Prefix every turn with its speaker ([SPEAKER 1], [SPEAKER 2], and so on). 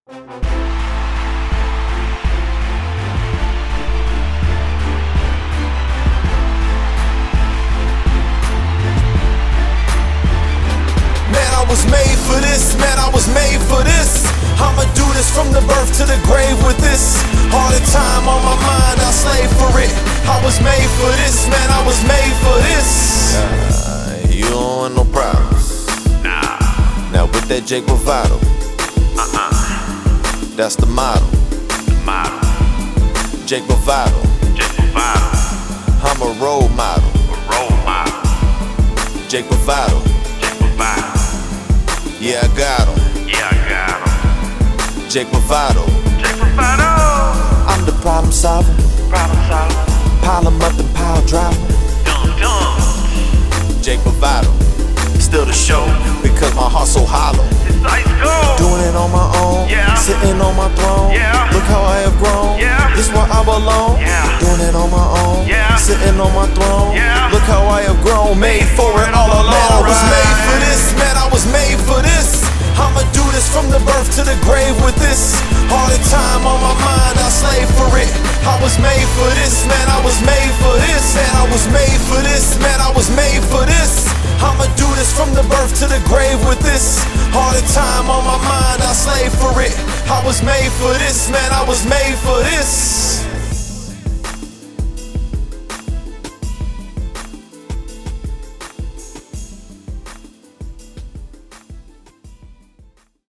[SPEAKER 1] I was made for this, man, I was made for this. I'ma do this from the birth to the grave with this. All the time on my mind, I slave for it. I was made for this, man, I was made for this. You don't want no problems.
[SPEAKER 2] Nah.
[SPEAKER 1] Now with that Jake Bravado, that's the motto.
[SPEAKER 2] The motto.
[SPEAKER 1] Jake Bravado.
[SPEAKER 2] Jake Bravado.
[SPEAKER 1] I'm a role model.
[SPEAKER 2] A role model.
[SPEAKER 1] Jake Bravado.
[SPEAKER 2] Jake Bravado.
[SPEAKER 1] Yeah, I got him.
[SPEAKER 2] Yeah, I got him.
[SPEAKER 1] Jake Bravado.
[SPEAKER 2] Jake Bravado.
[SPEAKER 1] I'm the problem solver.
[SPEAKER 2] Problem solver.
[SPEAKER 1] Pile 'em up and pile driver.
[SPEAKER 2] Dum-dum.
[SPEAKER 1] Jake Bravado.
[SPEAKER 2] Still the show.
[SPEAKER 1] Because my heart's so hollow.
[SPEAKER 2] It's ice cold.
[SPEAKER 1] Doing it on my own.
[SPEAKER 2] Yeah.
[SPEAKER 1] Sitting on my throne.
[SPEAKER 2] Yeah.
[SPEAKER 1] Look how I have grown.
[SPEAKER 2] Yeah.
[SPEAKER 1] This where I belong.
[SPEAKER 2] Yeah.
[SPEAKER 1] Doing it on my own.
[SPEAKER 2] Yeah.
[SPEAKER 1] Sitting on my throne.
[SPEAKER 2] Yeah.
[SPEAKER 1] Look how I have grown. Made for it all along. Man, I was made for this. Man, I was made for this. I'ma do this from the birth to the grave with this. All the time on my mind, I slave for it. I was made for this, man, I was made for this. Man, I was made for this, man, I was made for this. I'ma do this from the birth to the grave with this. All the time on my mind, I slave for it. I was made for this, man, I was made for this.